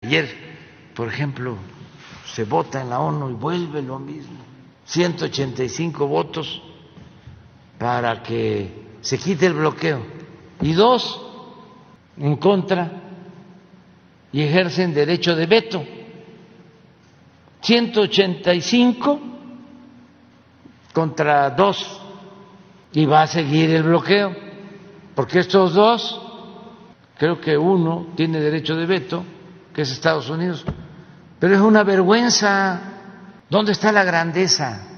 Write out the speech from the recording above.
Ayer, por ejemplo, se vota en la ONU y vuelve lo mismo. 185 votos para que se quite el bloqueo y 2 en contra y ejercen derecho de veto. 185 contra 2 y va a seguir el bloqueo, porque estos 2, creo que uno tiene derecho de veto, que es Estados Unidos, pero es una vergüenza. ¿Dónde está la grandeza?